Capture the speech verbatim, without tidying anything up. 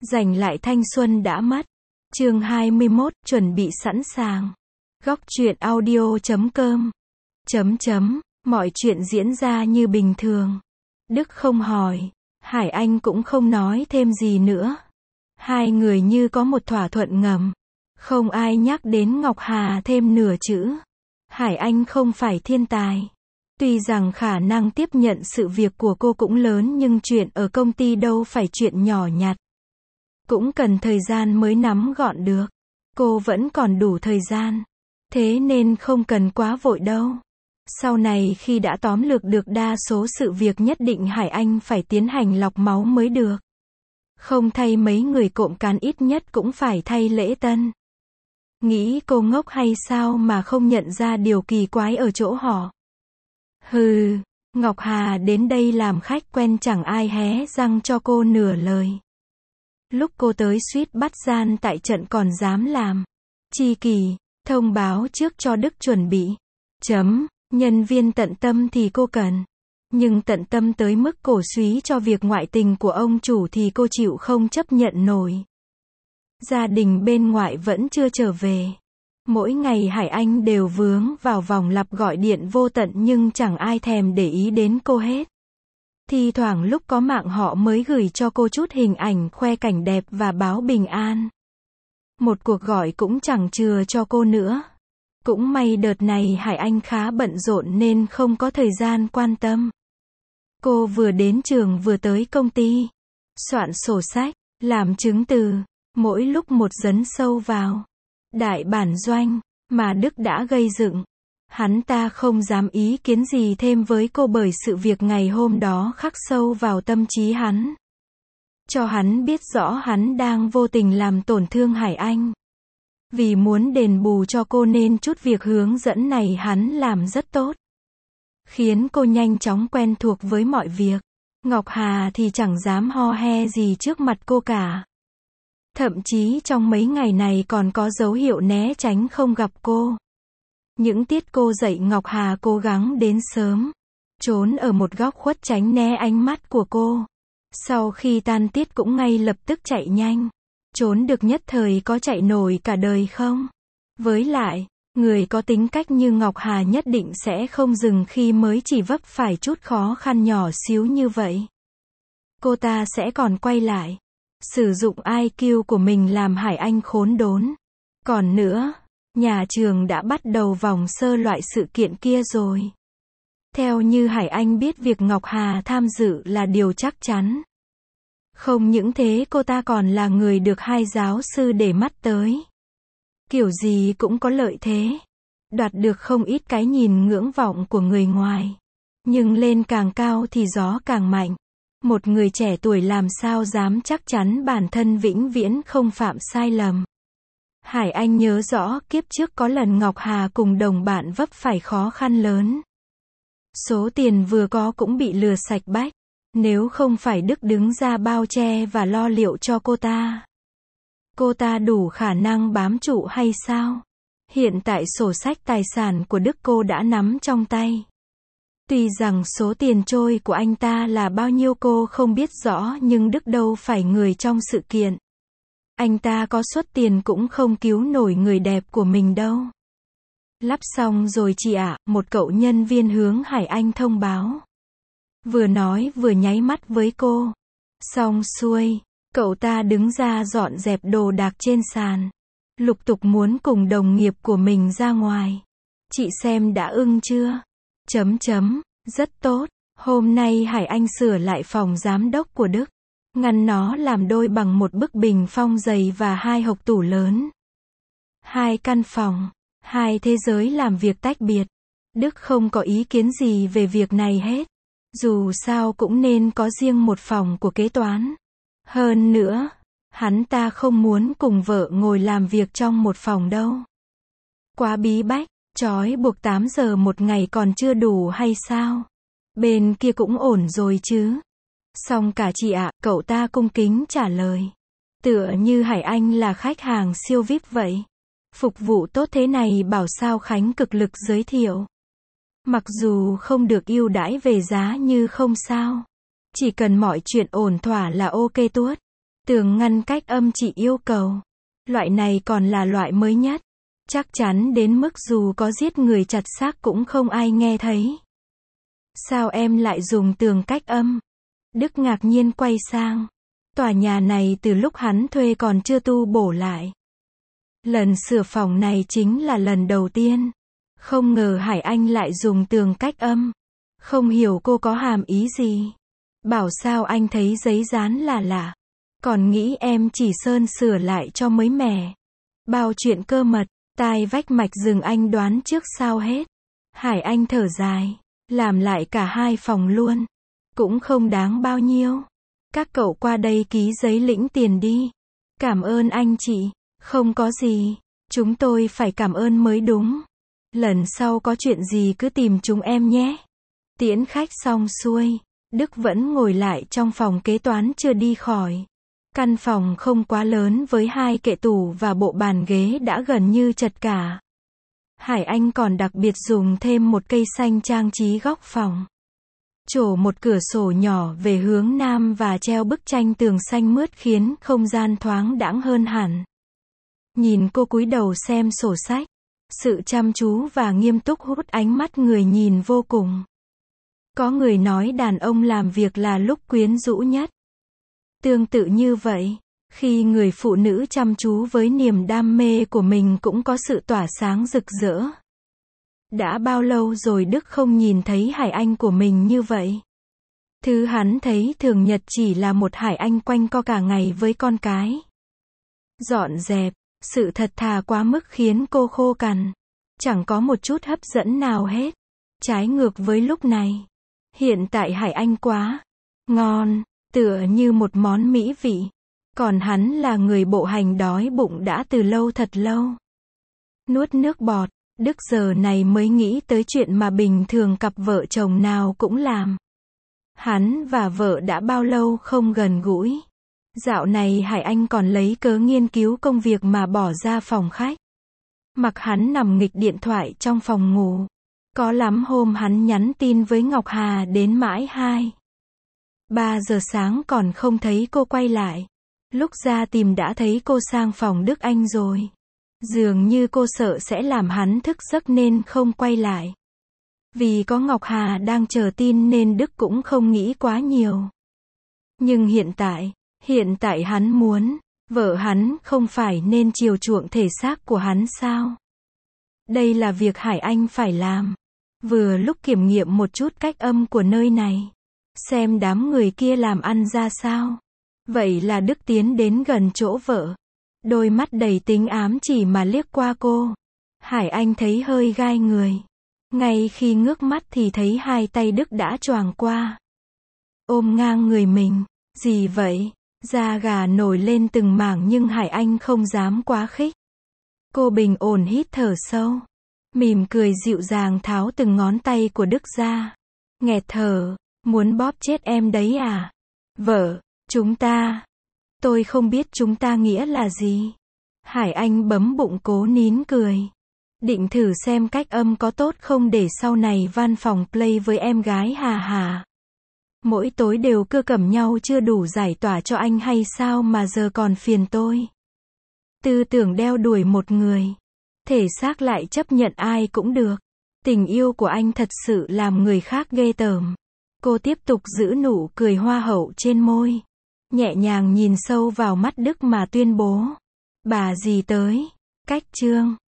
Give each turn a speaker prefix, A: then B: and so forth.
A: Giành lại thanh xuân đã mất. Chương hai mươi mốt, chuẩn bị sẵn sàng. Góc truyện audio chấm com. Chấm chấm, mọi chuyện diễn ra như bình thường. Đức không hỏi, Hải Anh cũng không nói thêm gì nữa. Hai người như có một thỏa thuận ngầm. Không ai nhắc đến Ngọc Hà thêm nửa chữ. Hải Anh không phải thiên tài. Tuy rằng khả năng tiếp nhận sự việc của cô cũng lớn nhưng chuyện ở công ty đâu phải chuyện nhỏ nhặt. Cũng cần thời gian mới nắm gọn được. Cô vẫn còn đủ thời gian. Thế nên không cần quá vội đâu. Sau này khi đã tóm lược được đa số sự việc nhất định Hải Anh phải tiến hành lọc máu mới được. Không thay mấy người cộm cán ít nhất cũng phải thay Lễ Tân. Nghĩ cô ngốc hay sao mà không nhận ra điều kỳ quái ở chỗ họ. Hừ, Ngọc Hà đến đây làm khách quen chẳng ai hé răng cho cô nửa lời. Lúc cô tới suýt bắt gian tại trận còn dám làm. Chi kỳ, thông báo trước cho Đức chuẩn bị. Chấm, nhân viên tận tâm thì cô cần. Nhưng tận tâm tới mức cổ súy cho việc ngoại tình của ông chủ thì cô chịu không chấp nhận nổi. Gia đình bên ngoại vẫn chưa trở về. Mỗi ngày Hải Anh đều vướng vào vòng lặp gọi điện vô tận nhưng chẳng ai thèm để ý đến cô hết. Thi thoảng lúc có mạng họ mới gửi cho cô chút hình ảnh khoe cảnh đẹp và báo bình an. Một cuộc gọi cũng chẳng chừa cho cô nữa. Cũng may đợt này Hải Anh khá bận rộn nên không có thời gian quan tâm. Cô vừa đến trường vừa tới công ty. Soạn sổ sách, làm chứng từ, mỗi lúc một dấn sâu vào. Đại bản doanh, mà Đức đã gây dựng. Hắn ta không dám ý kiến gì thêm với cô bởi sự việc ngày hôm đó khắc sâu vào tâm trí hắn. Cho hắn biết rõ hắn đang vô tình làm tổn thương Hải Anh. Vì muốn đền bù cho cô nên chút việc hướng dẫn này hắn làm rất tốt. Khiến cô nhanh chóng quen thuộc với mọi việc. Ngọc Hà thì chẳng dám ho he gì trước mặt cô cả. Thậm chí trong mấy ngày này còn có dấu hiệu né tránh không gặp cô. Những tiết cô dạy Ngọc Hà cố gắng đến sớm. Trốn ở một góc khuất tránh né ánh mắt của cô. Sau khi tan tiết cũng ngay lập tức chạy nhanh. Trốn được nhất thời có chạy nổi cả đời không? Với lại, người có tính cách như Ngọc Hà nhất định sẽ không dừng khi mới chỉ vấp phải chút khó khăn nhỏ xíu như vậy. Cô ta sẽ còn quay lại. Sử dụng i kiu của mình làm Hải Anh khốn đốn. Còn nữa, nhà trường đã bắt đầu vòng sơ loại sự kiện kia rồi. Theo như Hải Anh biết việc Ngọc Hà tham dự là điều chắc chắn. Không những thế cô ta còn là người được hai giáo sư để mắt tới. Kiểu gì cũng có lợi thế. Đoạt được không ít cái nhìn ngưỡng vọng của người ngoài. Nhưng lên càng cao thì gió càng mạnh. Một người trẻ tuổi làm sao dám chắc chắn bản thân vĩnh viễn không phạm sai lầm. Hải Anh nhớ rõ kiếp trước có lần Ngọc Hà cùng đồng bạn vấp phải khó khăn lớn. Số tiền vừa có cũng bị lừa sạch bách. Nếu không phải Đức đứng ra bao che và lo liệu cho cô ta. Cô ta đủ khả năng bám trụ hay sao? Hiện tại sổ sách tài sản của Đức cô đã nắm trong tay. Tuy rằng số tiền trôi của anh ta là bao nhiêu cô không biết rõ nhưng Đức đâu phải người trong sự kiện. Anh ta có xuất tiền cũng không cứu nổi người đẹp của mình đâu. Lắp xong rồi chị ạ, một cậu nhân viên hướng Hải Anh thông báo. Vừa nói vừa nháy mắt với cô. Xong xuôi, cậu ta đứng ra dọn dẹp đồ đạc trên sàn. Lục tục muốn cùng đồng nghiệp của mình ra ngoài. Chị xem đã ưng chưa? Chấm chấm, rất tốt. Hôm nay Hải Anh sửa lại phòng giám đốc của Đức. Ngăn nó làm đôi bằng một bức bình phong dày và hai hộc tủ lớn. Hai căn phòng, hai thế giới làm việc tách biệt. Đức không có ý kiến gì về việc này hết. Dù sao cũng nên có riêng một phòng của kế toán. Hơn nữa, hắn ta không muốn cùng vợ ngồi làm việc trong một phòng đâu. Quá bí bách, trói buộc tám giờ một ngày còn chưa đủ hay sao? Bên kia cũng ổn rồi chứ. Xong cả chị ạ, cậu ta cung kính trả lời. Tựa như Hải Anh là khách hàng siêu vi ai pi vậy. Phục vụ tốt thế này bảo sao Khánh cực lực giới thiệu. Mặc dù không được ưu đãi về giá như không sao. Chỉ cần mọi chuyện ổn thỏa là ok tuốt. Tường ngăn cách âm chị yêu cầu. Loại này còn là loại mới nhất. Chắc chắn đến mức dù có giết người chặt xác cũng không ai nghe thấy. Sao em lại dùng tường cách âm? Đức ngạc nhiên quay sang. Tòa nhà này từ lúc hắn thuê còn chưa tu bổ lại. Lần sửa phòng này chính là lần đầu tiên. Không ngờ Hải Anh lại dùng tường cách âm. Không hiểu cô có hàm ý gì. Bảo sao anh thấy giấy dán là lạ. Còn nghĩ em chỉ sơn sửa lại cho mới mẻ. Bao chuyện cơ mật, tai vách mạch rừng anh đoán trước sao hết. Hải Anh thở dài. Làm lại cả hai phòng luôn. Cũng không đáng bao nhiêu. Các cậu qua đây ký giấy lĩnh tiền đi. Cảm ơn anh chị. Không có gì. Chúng tôi phải cảm ơn mới đúng. Lần sau có chuyện gì cứ tìm chúng em nhé. Tiễn khách xong xuôi. Đức vẫn ngồi lại trong phòng kế toán chưa đi khỏi. Căn phòng không quá lớn với hai kệ tủ và bộ bàn ghế đã gần như chật cả. Hải Anh còn đặc biệt dùng thêm một cây xanh trang trí góc phòng. Trổ một cửa sổ nhỏ về hướng nam và treo bức tranh tường xanh mướt khiến không gian thoáng đãng hơn hẳn. Nhìn cô cúi đầu xem sổ sách. Sự chăm chú và nghiêm túc hút ánh mắt người nhìn vô cùng. Có người nói đàn ông làm việc là lúc quyến rũ nhất. Tương tự như vậy, khi người phụ nữ chăm chú với niềm đam mê của mình cũng có sự tỏa sáng rực rỡ. Đã bao lâu rồi Đức không nhìn thấy Hải Anh của mình như vậy. Thứ hắn thấy thường nhật chỉ là một Hải Anh quanh co cả ngày với con cái. Dọn dẹp, sự thật thà quá mức khiến cô khô cằn. Chẳng có một chút hấp dẫn nào hết. Trái ngược với lúc này. Hiện tại Hải Anh quá ngon, tựa như một món mỹ vị. Còn hắn là người bộ hành đói bụng đã từ lâu thật lâu. Nuốt nước bọt, Đức giờ này mới nghĩ tới chuyện mà bình thường cặp vợ chồng nào cũng làm. Hắn và vợ đã bao lâu không gần gũi. Dạo này Hải Anh còn lấy cớ nghiên cứu công việc mà bỏ ra phòng khách. Mặc hắn nằm nghịch điện thoại trong phòng ngủ. Có lắm hôm hắn nhắn tin với Ngọc Hà đến mãi hai ba giờ sáng còn không thấy cô quay lại. Lúc ra tìm đã thấy cô sang phòng Đức Anh rồi. Dường như cô sợ sẽ làm hắn thức giấc nên không quay lại. Vì có Ngọc Hà đang chờ tin nên Đức cũng không nghĩ quá nhiều. Nhưng hiện tại, hiện tại hắn muốn, vợ hắn không phải nên chiều chuộng thể xác của hắn sao? Đây là việc Hải Anh phải làm. Vừa lúc kiểm nghiệm một chút cách âm của nơi này. Xem đám người kia làm ăn ra sao. Vậy là Đức tiến đến gần chỗ vợ. Đôi mắt đầy tính ám chỉ mà liếc qua cô. Hải Anh thấy hơi gai người. Ngay khi ngước mắt thì thấy hai tay Đức đã choàng qua. Ôm ngang người mình. Gì vậy? Da gà nổi lên từng mảng nhưng Hải Anh không dám quá khích. Cô bình ổn hít thở sâu. Mỉm cười dịu dàng tháo từng ngón tay của Đức ra. Nghẹt thở. Muốn bóp chết em đấy à? Vợ, chúng ta. Tôi không biết chúng ta nghĩa là gì. Hải Anh bấm bụng cố nín cười. Định thử xem cách âm có tốt không để sau này văn phòng play với em gái hà hà. Mỗi tối đều cưa cẩm nhau chưa đủ giải tỏa cho anh hay sao mà giờ còn phiền tôi. Tư tưởng đeo đuổi một người. Thể xác lại chấp nhận ai cũng được. Tình yêu của anh thật sự làm người khác ghê tởm. Cô tiếp tục giữ nụ cười hoa hậu trên môi. Nhẹ nhàng nhìn sâu vào mắt Đức mà tuyên bố. Bà dì tới. Cách chương.